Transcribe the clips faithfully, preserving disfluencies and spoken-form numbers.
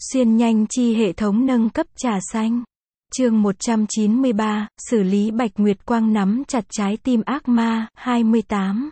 Xuyên nhanh chi hệ thống nâng cấp trà xanh. Chương một trăm chín mươi ba, xử lý Bạch Nguyệt Quang nắm chặt trái tim ác ma, hai mươi tám.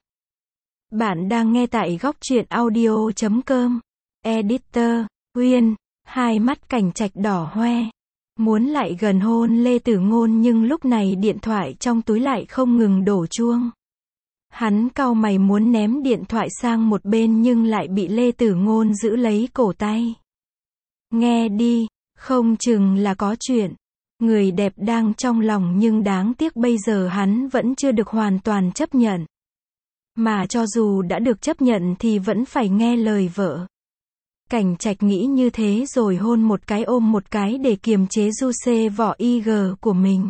Bạn đang nghe tại góc truyện audio chấm com. Editor, Uyên, hai mắt Cảnh Trạch đỏ hoe. Muốn lại gần hôn Lê Tử Ngôn nhưng lúc này điện thoại trong túi lại không ngừng đổ chuông. Hắn cau mày muốn ném điện thoại sang một bên nhưng lại bị Lê Tử Ngôn giữ lấy cổ tay. Nghe đi, không chừng là có chuyện. Người đẹp đang trong lòng nhưng đáng tiếc bây giờ hắn vẫn chưa được hoàn toàn chấp nhận. Mà cho dù đã được chấp nhận thì vẫn phải nghe lời vợ. Cảnh Trạch nghĩ như thế rồi hôn một cái ôm một cái để kiềm chế du xê vỏ i giê của mình.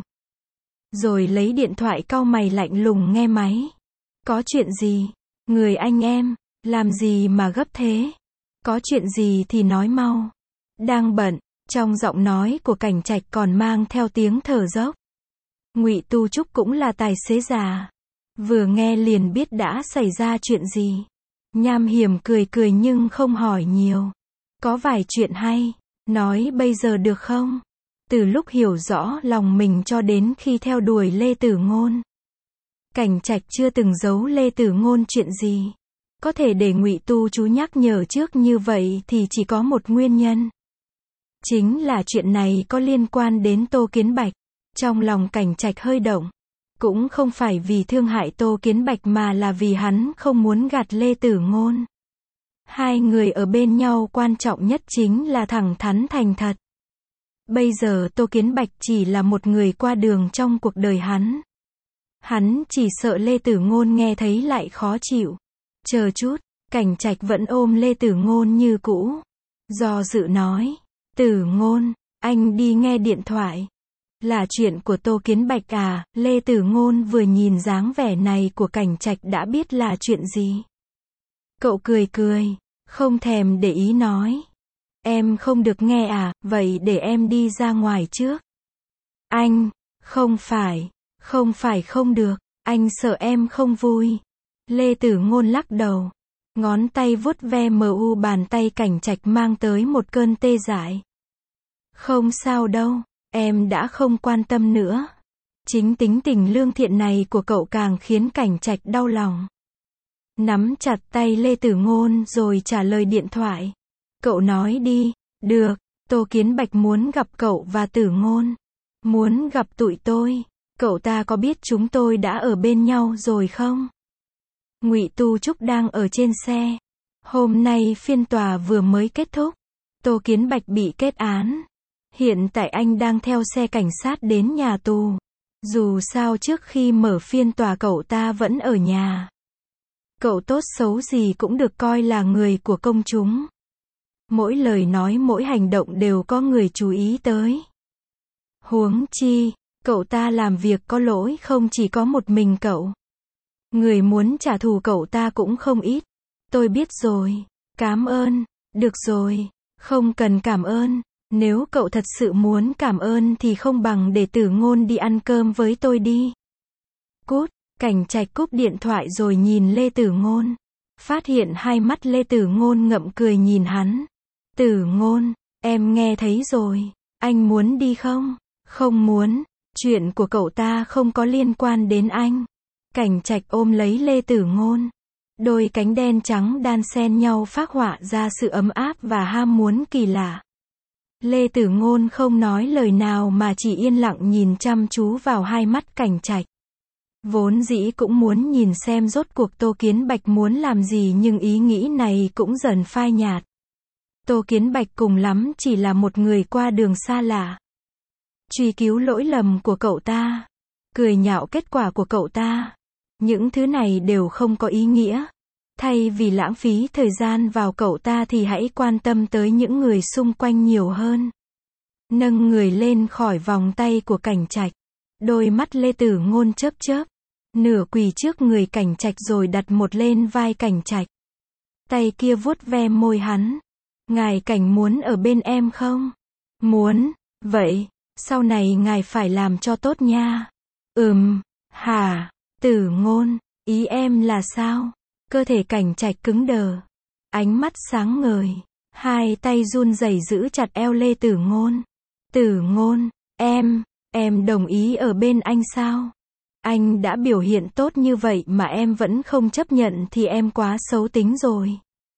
Rồi lấy điện thoại cau mày lạnh lùng nghe máy. Có chuyện gì? Người anh em, làm gì mà gấp thế? Có chuyện gì thì nói mau. Đang bận, trong giọng nói của Cảnh Trạch còn mang theo tiếng thở dốc. Ngụy Tu Trúc cũng là tài xế già. Vừa nghe liền biết đã xảy ra chuyện gì. Nham Hiểm cười cười nhưng không hỏi nhiều. Có vài chuyện hay, nói bây giờ được không? Từ lúc hiểu rõ lòng mình cho đến khi theo đuổi Lê Tử Ngôn. Cảnh Trạch chưa từng giấu Lê Tử Ngôn chuyện gì. Có thể để Ngụy Tu chú nhắc nhở trước như vậy thì chỉ có một nguyên nhân. Chính là chuyện này có liên quan đến Tô Kiến Bạch. Trong lòng Cảnh Trạch hơi động. Cũng không phải vì thương hại Tô Kiến Bạch mà là vì hắn không muốn gạt Lê Tử Ngôn. Hai người ở bên nhau quan trọng nhất chính là thẳng thắn thành thật. Bây giờ Tô Kiến Bạch chỉ là một người qua đường trong cuộc đời hắn. Hắn chỉ sợ Lê Tử Ngôn nghe thấy lại khó chịu. Chờ chút, Cảnh Trạch vẫn ôm Lê Tử Ngôn như cũ. Do dự nói, Tử Ngôn, anh đi nghe điện thoại. Là chuyện của Tô Kiến Bạch à? Lê Tử Ngôn vừa nhìn dáng vẻ này của Cảnh Trạch đã biết là chuyện gì. Cậu cười cười, không thèm để ý nói. Em không được nghe à, vậy để em đi ra ngoài trước. Anh, không phải, không phải không được, anh sợ em không vui. Lê Tử Ngôn lắc đầu. Ngón tay vuốt ve mờ u bàn tay Cảnh Trạch mang tới một cơn tê dại. Không sao đâu, em đã không quan tâm nữa. Chính tính tình lương thiện này của cậu càng khiến Cảnh Trạch đau lòng. Nắm chặt tay Lê Tử Ngôn rồi trả lời điện thoại. Cậu nói đi, được, Tô Kiến Bạch muốn gặp cậu và Tử Ngôn. Muốn gặp tụi tôi, cậu ta có biết chúng tôi đã ở bên nhau rồi không? Ngụy Tu Trúc đang ở trên xe. Hôm nay phiên tòa vừa mới kết thúc. Tô Kiến Bạch bị kết án. Hiện tại anh đang theo xe cảnh sát đến nhà tù. Dù sao trước khi mở phiên tòa cậu ta vẫn ở nhà. Cậu tốt xấu gì cũng được coi là người của công chúng. Mỗi lời nói mỗi hành động đều có người chú ý tới. Huống chi, cậu ta làm việc có lỗi không chỉ có một mình cậu. Người muốn trả thù cậu ta cũng không ít. Tôi biết rồi. Cảm ơn. Được rồi. Không cần cảm ơn. Nếu cậu thật sự muốn cảm ơn thì không bằng để Tử Ngôn đi ăn cơm với tôi đi. Cút. Cảnh Trạch cúp điện thoại rồi nhìn Lê Tử Ngôn. Phát hiện hai mắt Lê Tử Ngôn ngậm cười nhìn hắn. Tử Ngôn, em nghe thấy rồi. Anh muốn đi không? Không muốn. Chuyện của cậu ta không có liên quan đến anh. Cảnh Trạch ôm lấy Lê Tử Ngôn. Đôi cánh đen trắng đan xen nhau phác họa ra sự ấm áp và ham muốn kỳ lạ. Lê Tử Ngôn không nói lời nào mà chỉ yên lặng nhìn chăm chú vào hai mắt Cảnh Trạch. Vốn dĩ cũng muốn nhìn xem rốt cuộc Tô Kiến Bạch muốn làm gì nhưng ý nghĩ này cũng dần phai nhạt. Tô Kiến Bạch cùng lắm chỉ là một người qua đường xa lạ. Truy cứu lỗi lầm của cậu ta. Cười nhạo kết quả của cậu ta. Những thứ này đều không có ý nghĩa. Thay vì lãng phí thời gian vào cậu ta thì hãy quan tâm tới những người xung quanh nhiều hơn. Nâng người lên khỏi vòng tay của Cảnh Trạch. Đôi mắt Lê Tử Ngôn chớp chớp. Nửa quỳ trước người Cảnh Trạch rồi đặt một lên vai Cảnh Trạch. Tay kia vuốt ve môi hắn. Ngài Cảnh muốn ở bên em không? Muốn. Vậy, sau này ngài phải làm cho tốt nha. Ừm, hả? Tử Ngôn, ý em là sao? Cơ thể Cảnh Trạch cứng đờ. Ánh mắt sáng ngời. Hai tay run rẩy giữ chặt eo Lê Tử Ngôn. Tử Ngôn, em, em đồng ý ở bên anh sao? Anh đã biểu hiện tốt như vậy mà em vẫn không chấp nhận thì em quá xấu tính rồi.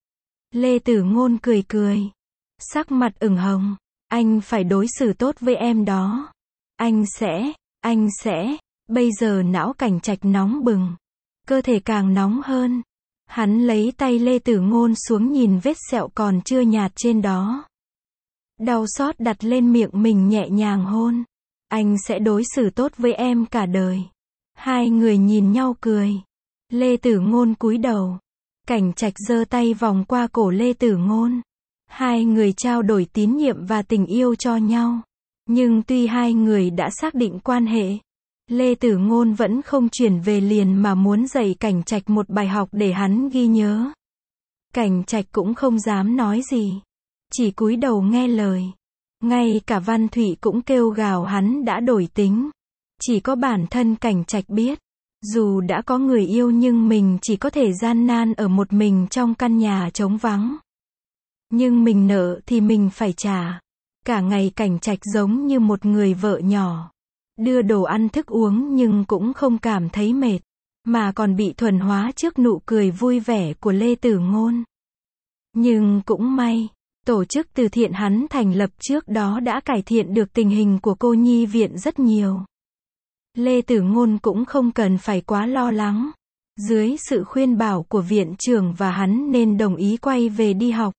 Lê Tử Ngôn cười cười. Sắc mặt ửng hồng. Anh phải đối xử tốt với em đó. Anh sẽ, anh sẽ, bây giờ não Cảnh Trạch nóng bừng. Cơ thể càng nóng hơn. Hắn lấy tay Lê Tử Ngôn xuống nhìn vết sẹo còn chưa nhạt trên đó. Đau xót đặt lên miệng mình nhẹ nhàng hôn. Anh sẽ đối xử tốt với em cả đời. Hai người nhìn nhau cười. Lê Tử Ngôn cúi đầu. Cảnh Trạch giơ tay vòng qua cổ Lê Tử Ngôn. Hai người trao đổi tín nhiệm và tình yêu cho nhau. Nhưng tuy hai người đã xác định quan hệ, Lê Tử Ngôn vẫn không chuyển về liền mà muốn dạy Cảnh Trạch một bài học để hắn ghi nhớ. Cảnh Trạch cũng không dám nói gì. Chỉ cúi đầu nghe lời. Ngay cả Văn Thụy cũng kêu gào hắn đã đổi tính. Chỉ có bản thân Cảnh Trạch biết. Dù đã có người yêu nhưng mình chỉ có thể gian nan ở một mình trong căn nhà trống vắng. Nhưng mình nợ thì mình phải trả. Cả ngày Cảnh Trạch giống như một người vợ nhỏ. Đưa đồ ăn thức uống nhưng cũng không cảm thấy mệt. Mà còn bị thuần hóa trước nụ cười vui vẻ của Lê Tử Ngôn. Nhưng cũng may, tổ chức từ thiện hắn thành lập trước đó đã cải thiện được tình hình của cô nhi viện rất nhiều. Lê Tử Ngôn cũng không cần phải quá lo lắng. Dưới sự khuyên bảo của viện trưởng và hắn nên đồng ý quay về đi học.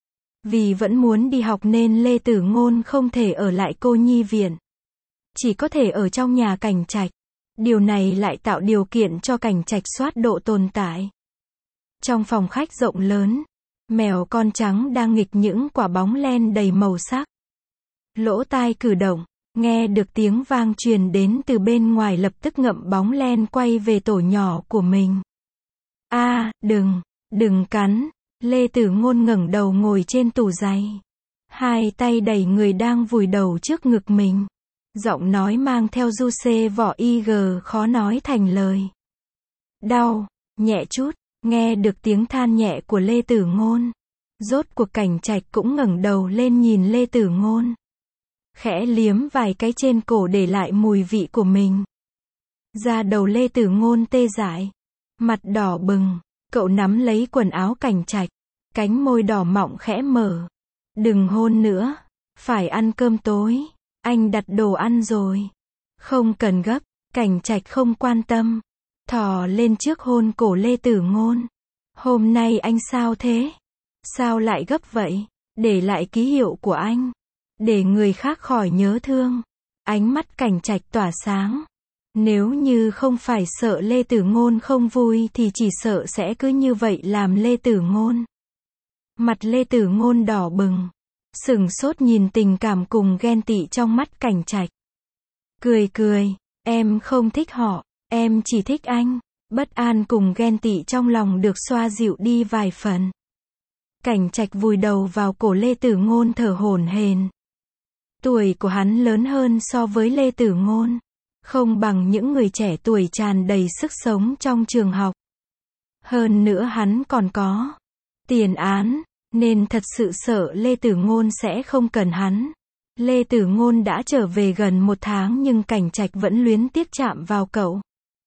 Vì vẫn muốn đi học nên Lê Tử Ngôn không thể ở lại cô nhi viện. Chỉ có thể ở trong nhà Cảnh Trạch. Điều này lại tạo điều kiện cho Cảnh Trạch soát độ tồn tại. Trong phòng khách rộng lớn, mèo con trắng đang nghịch những quả bóng len đầy màu sắc. Lỗ tai cử động, nghe được tiếng vang truyền đến từ bên ngoài lập tức ngậm bóng len quay về tổ nhỏ của mình. A, à, đừng, đừng cắn. Lê Tử Ngôn ngẩng đầu ngồi trên tủ giày. Hai tay đẩy người đang vùi đầu trước ngực mình. Giọng nói mang theo du xê vỏ y gờ khó nói thành lời. Đau, nhẹ chút, nghe được tiếng than nhẹ của Lê Tử Ngôn. Rốt cuộc Cảnh Trạch cũng ngẩng đầu lên nhìn Lê Tử Ngôn. Khẽ liếm vài cái trên cổ để lại mùi vị của mình. Da đầu Lê Tử Ngôn tê dại. Mặt đỏ bừng, cậu nắm lấy quần áo Cảnh Trạch. Cánh môi đỏ mọng khẽ mở. Đừng hôn nữa, phải ăn cơm tối. Anh đặt đồ ăn rồi. Không cần gấp, Cảnh Trạch không quan tâm. Thò lên trước hôn cổ Lê Tử Ngôn. Hôm nay anh sao thế? Sao lại gấp vậy? Để lại ký hiệu của anh. Để người khác khỏi nhớ thương. Ánh mắt Cảnh Trạch tỏa sáng. Nếu như không phải sợ Lê Tử Ngôn không vui thì chỉ sợ sẽ cứ như vậy làm Lê Tử Ngôn. Mặt Lê Tử Ngôn đỏ bừng. Sửng sốt nhìn tình cảm cùng ghen tị trong mắt Cảnh Trạch. Cười cười, em không thích họ, em chỉ thích anh. Bất an cùng ghen tị trong lòng được xoa dịu đi vài phần. Cảnh Trạch vùi đầu vào cổ Lê Tử Ngôn thở hổn hển. Tuổi của hắn lớn hơn so với Lê Tử Ngôn. Không bằng những người trẻ tuổi tràn đầy sức sống trong trường học. Hơn nữa hắn còn có tiền án. Nên thật sự sợ Lê Tử Ngôn sẽ không cần hắn. Lê Tử Ngôn đã trở về gần một tháng nhưng Cảnh Trạch vẫn luyến tiếc chạm vào cậu.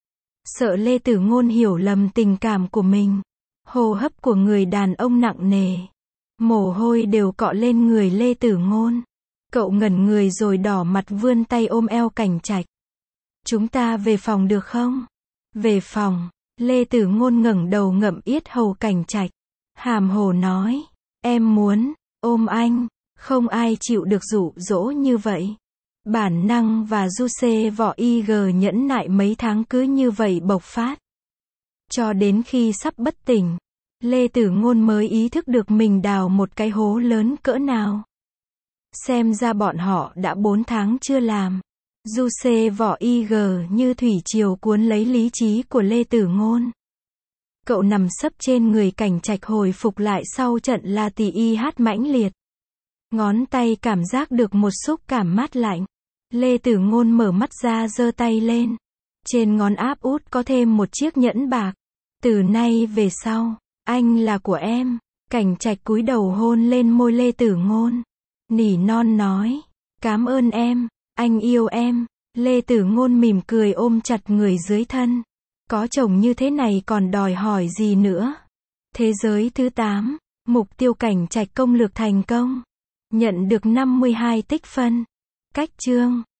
Sợ Lê Tử Ngôn hiểu lầm tình cảm của mình. Hô hấp của người đàn ông nặng nề. Mồ hôi đều cọ lên người Lê Tử Ngôn. Cậu ngẩn người rồi đỏ mặt vươn tay ôm eo Cảnh Trạch. Chúng ta về phòng được không? Về phòng. Lê Tử Ngôn ngẩng đầu ngậm yết hầu Cảnh Trạch. Hàm hồ nói. Em muốn ôm anh. Không ai chịu được dụ dỗ như vậy. Bản năng và du xê vỏ y gờ nhẫn nại mấy tháng cứ như vậy bộc phát. Cho đến khi sắp bất tỉnh, Lê Tử Ngôn mới ý thức được mình đào một cái hố lớn cỡ nào. Xem ra bọn họ đã bốn tháng chưa làm. Du xê vỏ y gờ như thủy triều cuốn lấy lý trí của Lê Tử Ngôn. Cậu nằm sấp trên người Cảnh Trạch hồi phục lại sau trận la tì y hát mãnh liệt. Ngón tay cảm giác được một xúc cảm mát lạnh. Lê Tử Ngôn mở mắt ra giơ tay lên. Trên ngón áp út có thêm một chiếc nhẫn bạc. Từ nay về sau, anh là của em. Cảnh Trạch cúi đầu hôn lên môi Lê Tử Ngôn. Nỉ non nói. Cám ơn em, anh yêu em. Lê Tử Ngôn mỉm cười ôm chặt người dưới thân. Có chồng như thế này còn đòi hỏi gì nữa. Thế giới thứ tám. Mục tiêu Cảnh Trạch công lược thành công. Nhận được năm mươi hai tích phân. Cách chương.